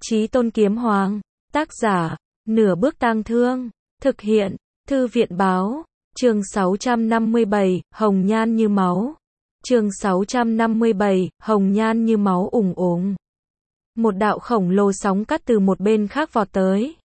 Chí Tôn Kiếm Hoàng. Tác giả, Nửa Bước Tang Thương. Thực hiện, Thư viện báo. Chương 657, Hồng Nhan Như Máu. Chương 657, Hồng Nhan Như Máu ùng ùng. Một đạo khổng lồ sóng cắt từ một bên khác vọt tới,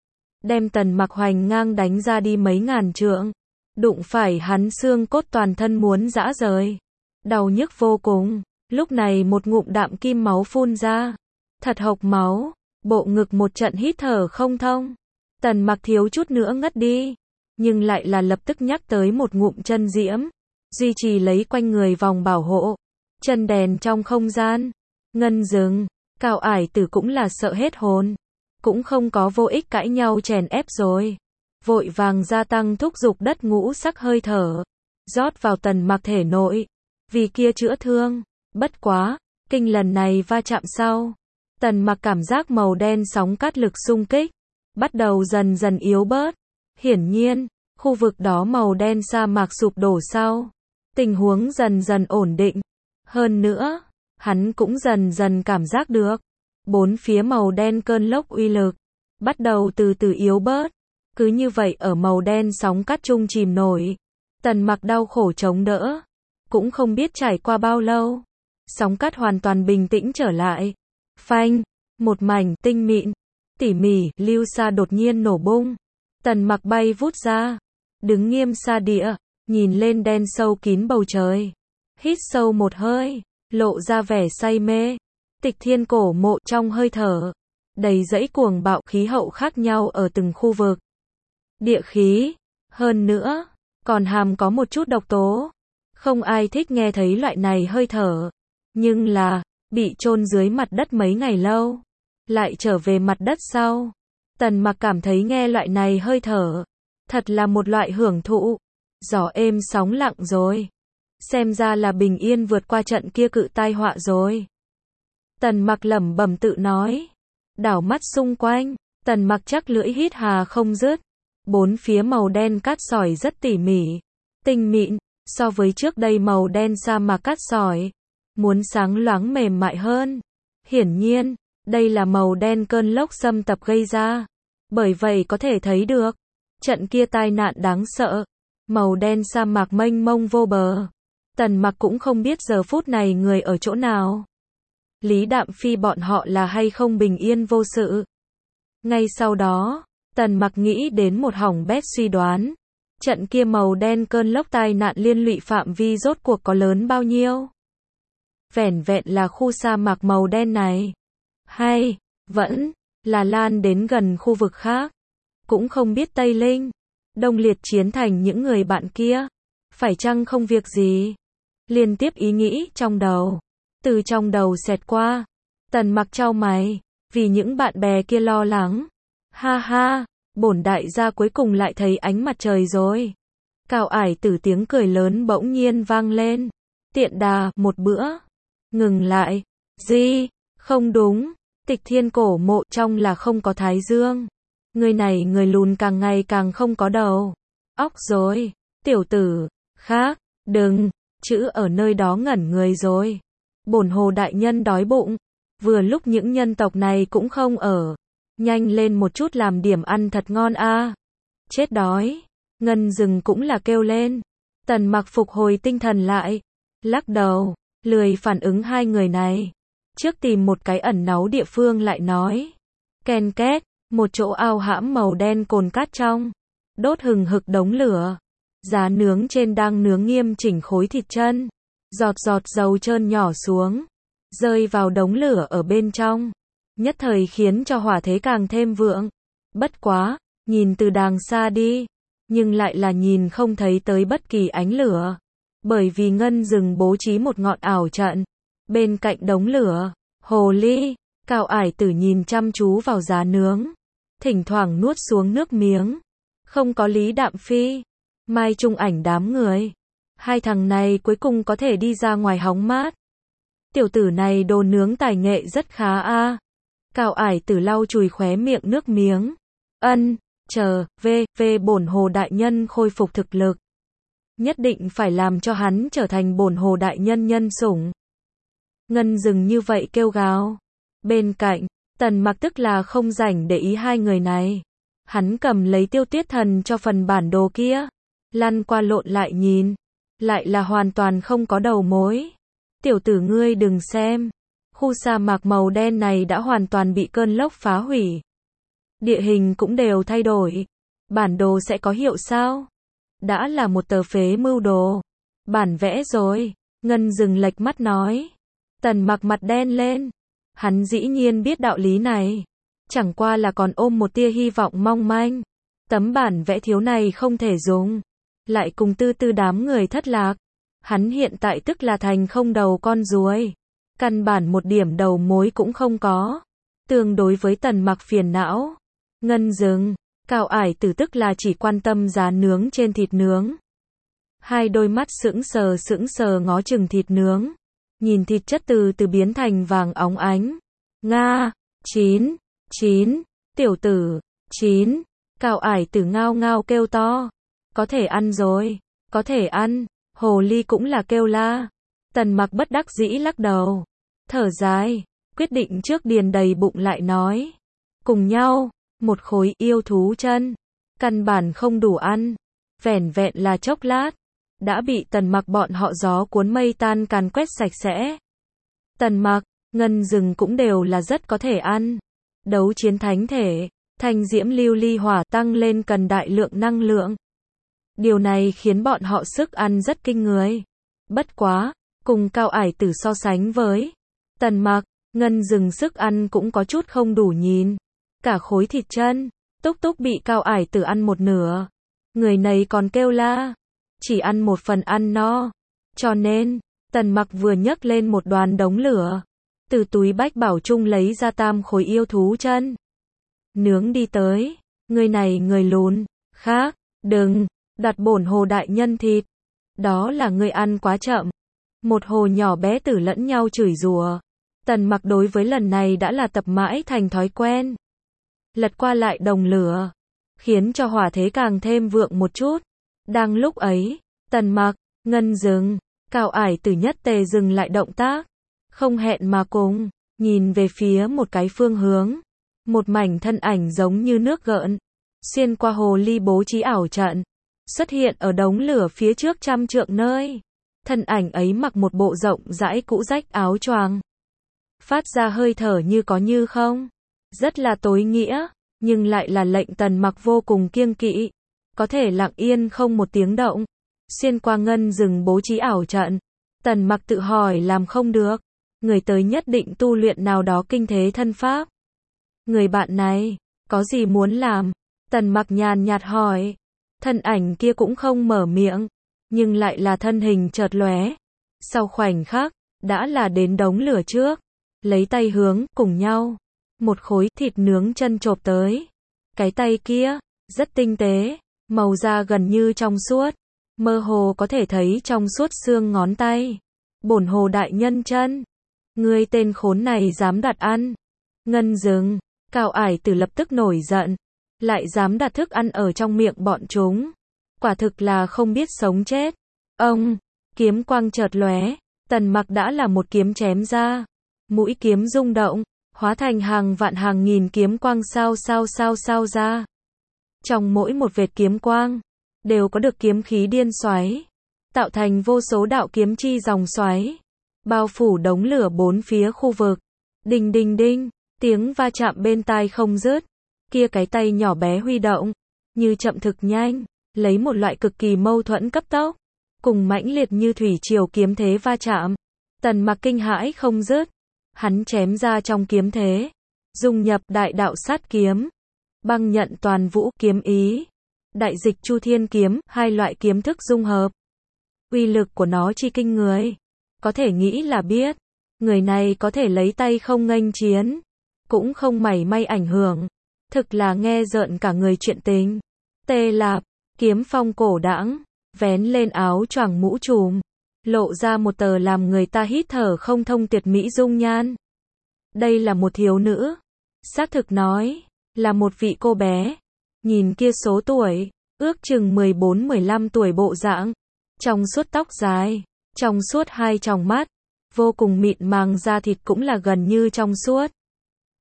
đem Tần Mặc hoành ngang đánh ra đi mấy ngàn trượng. Đụng phải hắn xương cốt toàn thân muốn rã rời, đau nhức vô cùng. Lúc này một ngụm đạm kim máu phun ra, thật hộc máu, bộ ngực một trận hít thở không thông. Tần Mặc thiếu chút nữa ngất đi, nhưng lại là lập tức nhắc tới một ngụm chân diễm, duy trì lấy quanh người vòng bảo hộ. Chân đèn trong không gian, ngân rừng, Cao Ải Tử cũng là sợ hết hồn, cũng không có vô ích cãi nhau chèn ép rồi, vội vàng gia tăng thúc dục đất ngũ sắc hơi thở, rót vào Tần Mặc thể nội, vì kia chữa thương. Bất quá, kinh lần này va chạm sau, Tần Mặc cảm giác màu đen sóng cát lực xung kích bắt đầu dần dần yếu bớt. Hiển nhiên, khu vực đó màu đen sa mạc sụp đổ sau, tình huống dần dần ổn định. Hơn nữa, hắn cũng dần dần cảm giác được, bốn phía màu đen cơn lốc uy lực bắt đầu từ từ yếu bớt. Cứ như vậy ở màu đen sóng cát chung chìm nổi, Tần Mặc đau khổ chống đỡ, cũng không biết trải qua bao lâu, sóng cát hoàn toàn bình tĩnh trở lại. Phanh, một mảnh tinh mịn, tỉ mỉ, lưu sa đột nhiên nổ bung. Tần Mặc bay vút ra, đứng nghiêm sa địa, nhìn lên đen sâu kín bầu trời, hít sâu một hơi, lộ ra vẻ say mê. Tịch Thiên Cổ Mộ trong hơi thở, đầy dẫy cuồng bạo khí hậu khác nhau ở từng khu vực. Địa khí, hơn nữa, còn hàm có một chút độc tố. Không ai thích nghe thấy loại này hơi thở, nhưng là, bị chôn dưới mặt đất mấy ngày lâu, lại trở về mặt đất sau. Tần Mặc cảm thấy nghe loại này hơi thở, thật là một loại hưởng thụ. Gió êm sóng lặng rồi. Xem ra là bình yên vượt qua trận kia cự tai họa rồi. Tần Mặc lẩm bẩm tự nói. Đảo mắt xung quanh, Tần Mặc chắc lưỡi hít hà không dứt. Bốn phía màu đen cát sỏi rất tỉ mỉ, tinh mịn, so với trước đây màu đen sa mạc cát sỏi, muốn sáng loáng mềm mại hơn. Hiển nhiên, đây là màu đen cơn lốc xâm tập gây ra. Bởi vậy có thể thấy được, trận kia tai nạn đáng sợ, màu đen sa mạc mênh mông vô bờ. Tần Mặc cũng không biết giờ phút này người ở chỗ nào. Lý Đạm Phi bọn họ là hay không bình yên vô sự. Ngay sau đó, Tần Mặc nghĩ đến một hỏng bét suy đoán. Trận kia màu đen cơn lốc tai nạn liên lụy phạm vi rốt cuộc có lớn bao nhiêu? Vẻn vẹn là khu sa mạc màu đen này, hay vẫn là lan đến gần khu vực khác? Cũng không biết Tây Linh, Đông Liệt chiến thành những người bạn kia, phải chăng không việc gì? Liên tiếp ý nghĩ trong đầu, từ trong đầu xẹt qua. Tần Mặc chau mày, vì những bạn bè kia lo lắng. Ha ha, bổn đại gia cuối cùng lại thấy ánh mặt trời rồi. Cao Ải Tử tiếng cười lớn bỗng nhiên vang lên. Tiện đà, một bữa. Ngừng lại. Gì? Không đúng. Tịch Thiên Cổ Mộ trong là không có thái dương. Người này người lùn càng ngày càng không có đầu óc rồi. Tiểu tử khác, đừng, chữ ở nơi đó ngẩn người rồi. Bổn Hồ đại nhân đói bụng. Vừa lúc những nhân tộc này cũng không ở. Nhanh lên một chút làm điểm ăn thật ngon a. Chết đói. Ngân rừng cũng là kêu lên. Tần Mặc phục hồi tinh thần lại, lắc đầu, lười phản ứng hai người này. Trước tìm một cái ẩn náu địa phương lại nói. Ken két, một chỗ ao hãm màu đen cồn cát trong, đốt hừng hực đống lửa. Giá nướng trên đang nướng nghiêm chỉnh khối thịt chân. Giọt giọt dầu trơn nhỏ xuống, rơi vào đống lửa ở bên trong, nhất thời khiến cho hỏa thế càng thêm vượng. Bất quá, nhìn từ đàng xa đi, nhưng lại là nhìn không thấy tới bất kỳ ánh lửa. Bởi vì ngân rừng bố trí một ngọn ảo trận bên cạnh đống lửa. Hồ ly, Cao Ải Tử nhìn chăm chú vào giá nướng, thỉnh thoảng nuốt xuống nước miếng. Không có Lý Đạm Phi, Mai Trung Ảnh đám người, hai thằng này cuối cùng có thể đi ra ngoài hóng mát. Tiểu tử này đồ nướng tài nghệ rất khá a. Cao Ải Tử lau chùi khóe miệng nước miếng. Bổn Hồ đại nhân khôi phục thực lực, nhất định phải làm cho hắn trở thành bổn Hồ đại nhân nhân sủng. Ngân rừng như vậy kêu gào. Bên cạnh, Tần Mặc tức là không rảnh để ý hai người này. Hắn cầm lấy Tiêu Tuyết Thần cho phần bản đồ kia, lăn qua lộn lại nhìn, lại là hoàn toàn không có đầu mối. Tiểu tử ngươi đừng xem, khu sa mạc màu đen này đã hoàn toàn bị cơn lốc phá hủy. Địa hình cũng đều thay đổi. Bản đồ sẽ có hiệu sao? Đã là một tờ phế mưu đồ. Bản vẽ rồi. Ngân dừng lệch mắt nói. Tần Mặc mặt đen lên. Hắn dĩ nhiên biết đạo lý này. Chẳng qua là còn ôm một tia hy vọng mong manh. Tấm bản vẽ thiếu này không thể dùng. Lại cùng tư tư đám người thất lạc. Hắn hiện tại tức là thành không đầu con ruồi. Căn bản một điểm đầu mối cũng không có. Tương đối với Tần Mặc phiền não. Ngân dừng. Cao Ải Tử tức là chỉ quan tâm giá nướng trên thịt nướng. Hai đôi mắt sững sờ ngó chừng thịt nướng. Nhìn thịt chất từ từ biến thành vàng óng ánh. Nga, chín, tiểu tử, chín. Cao Ải Tử ngao ngao kêu to. Có thể ăn rồi, có thể ăn. Hồ ly cũng là kêu la. Tần Mặc bất đắc dĩ lắc đầu. Thở dài, quyết định trước điền đầy bụng lại nói. Cùng nhau, một khối yêu thú chân. Căn bản không đủ ăn. Vẻn vẹn là chốc lát. Đã bị Tần Mặc bọn họ gió cuốn mây tan càn quét sạch sẽ. Tần Mặc, Ngân rừng cũng đều là rất có thể ăn. Đấu chiến thánh thể, thanh diễm lưu ly hỏa tăng lên cần đại lượng năng lượng. Điều này khiến bọn họ sức ăn rất kinh người. Bất quá, cùng Cao Ải Tử so sánh với Tần Mặc, Ngân rừng sức ăn cũng có chút không đủ nhìn. Cả khối thịt chân, túc túc bị Cao Ải Tử ăn một nửa. Người này còn kêu la, chỉ ăn một phần ăn no. Cho nên, Tần Mặc vừa nhấc lên một đoàn đống lửa, từ túi bách bảo chung lấy ra 3 khối yêu thú chân. Nướng đi tới, người này người lùn, khác, đừng, đặt bổn hồ đại nhân thịt. Đó là người ăn quá chậm. Một hồ nhỏ bé tử lẫn nhau chửi rủa. Tần Mặc đối với lần này đã là tập mãi thành thói quen. Lật qua lại đồng lửa, khiến cho hỏa thế càng thêm vượng một chút. Đang lúc ấy, Tần Mặc, Ngân dừng, Cao Ải Tử nhất tề dừng lại động tác. Không hẹn mà cùng, nhìn về phía một cái phương hướng. Một mảnh thân ảnh giống như nước gợn, xuyên qua hồ ly bố trí ảo trận, xuất hiện ở đống lửa phía trước 100 trượng nơi. Thân ảnh ấy mặc một bộ rộng rãi cũ rách áo choàng, phát ra hơi thở như có như không, rất là tối nghĩa, nhưng lại là lệnh Tần Mặc vô cùng kiêng kỵ. Có thể lặng yên không một tiếng động, xuyên qua ngân rừng bố trí ảo trận. Tần Mặc tự hỏi làm không được, người tới nhất định tu luyện nào đó kinh thế thân pháp. Người bạn này, có gì muốn làm? Tần Mặc nhàn nhạt hỏi. Thân ảnh kia cũng không mở miệng, nhưng lại là thân hình chợt lóe. Sau khoảnh khắc, đã là đến đống lửa trước, lấy tay hướng cùng nhau. Một khối thịt nướng chân chộp tới. Cái tay kia, rất tinh tế, màu da gần như trong suốt, mơ hồ có thể thấy trong suốt xương ngón tay. Bổn hồ đại nhân chân. Ngươi tên khốn này dám đặt ăn. Ngân dừng, Cao Ải Tử lập tức nổi giận. Lại dám đặt thức ăn ở trong miệng bọn chúng. Quả thực là không biết sống chết. Ông, kiếm quang chợt lóe, Tần Mặc đã là một kiếm chém ra. Mũi kiếm rung động, hóa thành hàng vạn hàng nghìn kiếm quang sao ra. Trong mỗi một vệt kiếm quang, đều có được kiếm khí điên xoáy, tạo thành vô số đạo kiếm chi dòng xoáy, bao phủ đống lửa bốn phía khu vực. Đinh đinh đinh, tiếng va chạm bên tai không dứt. Kia cái tay nhỏ bé huy động, như chậm thực nhanh, lấy một loại cực kỳ mâu thuẫn cấp tốc, cùng mãnh liệt như thủy triều kiếm thế va chạm. Tần Mặc kinh hãi không dứt, hắn chém ra trong kiếm thế, dung nhập đại đạo sát kiếm, băng nhận toàn vũ kiếm ý, đại dịch chu thiên kiếm, hai loại kiếm thức dung hợp. Uy lực của nó chi kinh người, có thể nghĩ là biết, người này có thể lấy tay không nghênh chiến, cũng không mảy may ảnh hưởng. Thực là nghe rợn cả người chuyện tình. Tê Lạp, kiếm phong cổ đãng, vén lên áo choàng mũ trùm, lộ ra một tờ làm người ta hít thở không thông tuyệt mỹ dung nhan. Đây là một thiếu nữ. Xác thực nói, là một vị cô bé. Nhìn kia số tuổi, ước chừng 14-15 tuổi bộ dạng. Trong suốt tóc dài, trong suốt hai tròng mắt, vô cùng mịn màng da thịt cũng là gần như trong suốt.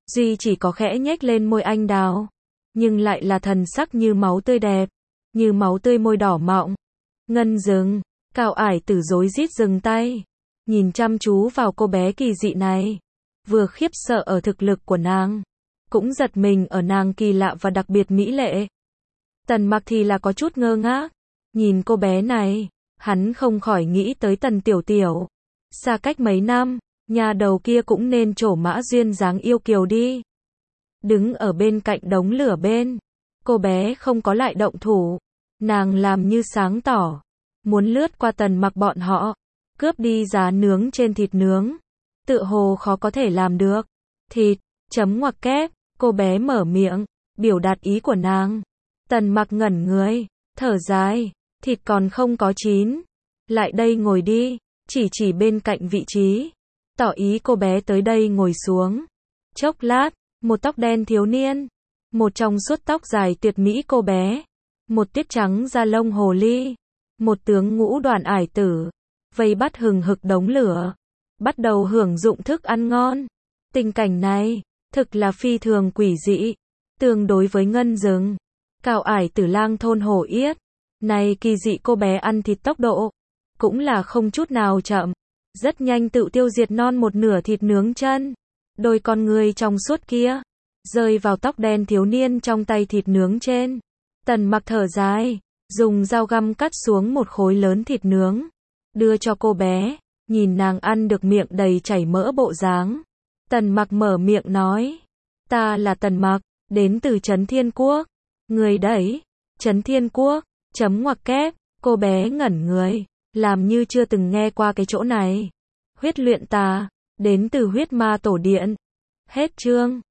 duy chỉ có khẽ nhếch lên môi anh đào, nhưng lại là thần sắc như máu tươi đẹp, như máu tươi môi đỏ mọng. Ngân dừng, Cao Ải Tử rối rít dừng tay, nhìn chăm chú vào cô bé kỳ dị này, vừa khiếp sợ ở thực lực của nàng, cũng giật mình ở nàng kỳ lạ và đặc biệt mỹ lệ. Tần Mặc thì là có chút ngơ ngác, nhìn cô bé này, hắn không khỏi nghĩ tới Tần Tiểu Tiểu. Xa cách mấy năm, nhà đầu kia cũng nên trổ mã duyên dáng yêu kiều đi. Đứng ở bên cạnh đống lửa bên, cô bé không có lại động thủ, nàng làm như sáng tỏ, muốn lướt qua Tần Mặc bọn họ, cướp đi giá nướng trên thịt nướng. Tựa hồ khó có thể làm được. Thịt, chấm ngoặc kép, cô bé mở miệng, biểu đạt ý của nàng. Tần Mặc ngẩn người, thở dài, thịt còn không có chín. Lại đây ngồi đi, chỉ bên cạnh vị trí. Tỏ ý cô bé tới đây ngồi xuống. Chốc lát, một tóc đen thiếu niên, một trong suốt tóc dài tuyệt mỹ cô bé, một tiết trắng da lông hồ ly, một tướng ngũ đoàn Ải Tử, vây bắt hừng hực đống lửa, bắt đầu hưởng dụng thức ăn ngon. Tình cảnh này, thực là phi thường quỷ dị. Tương đối với Ngân Dừng, Cao Ải Tử lang thôn hổ yết, này kỳ dị cô bé ăn thịt tốc độ, cũng là không chút nào chậm, rất nhanh tự tiêu diệt non một nửa thịt nướng chân. Đôi con người trong suốt kia, rơi vào tóc đen thiếu niên trong tay thịt nướng trên. Tần Mặc thở dài, dùng dao găm cắt xuống một khối lớn thịt nướng, đưa cho cô bé, nhìn nàng ăn được miệng đầy chảy mỡ bộ dáng. Tần Mặc mở miệng nói, ta là Tần Mặc, đến từ Trấn Thiên Quốc. Người đấy, Trấn Thiên Quốc, chấm ngoặc kép, cô bé ngẩn người, làm như chưa từng nghe qua cái chỗ này. Huyết luyện tà, đến từ huyết ma tổ điện. Hết chương.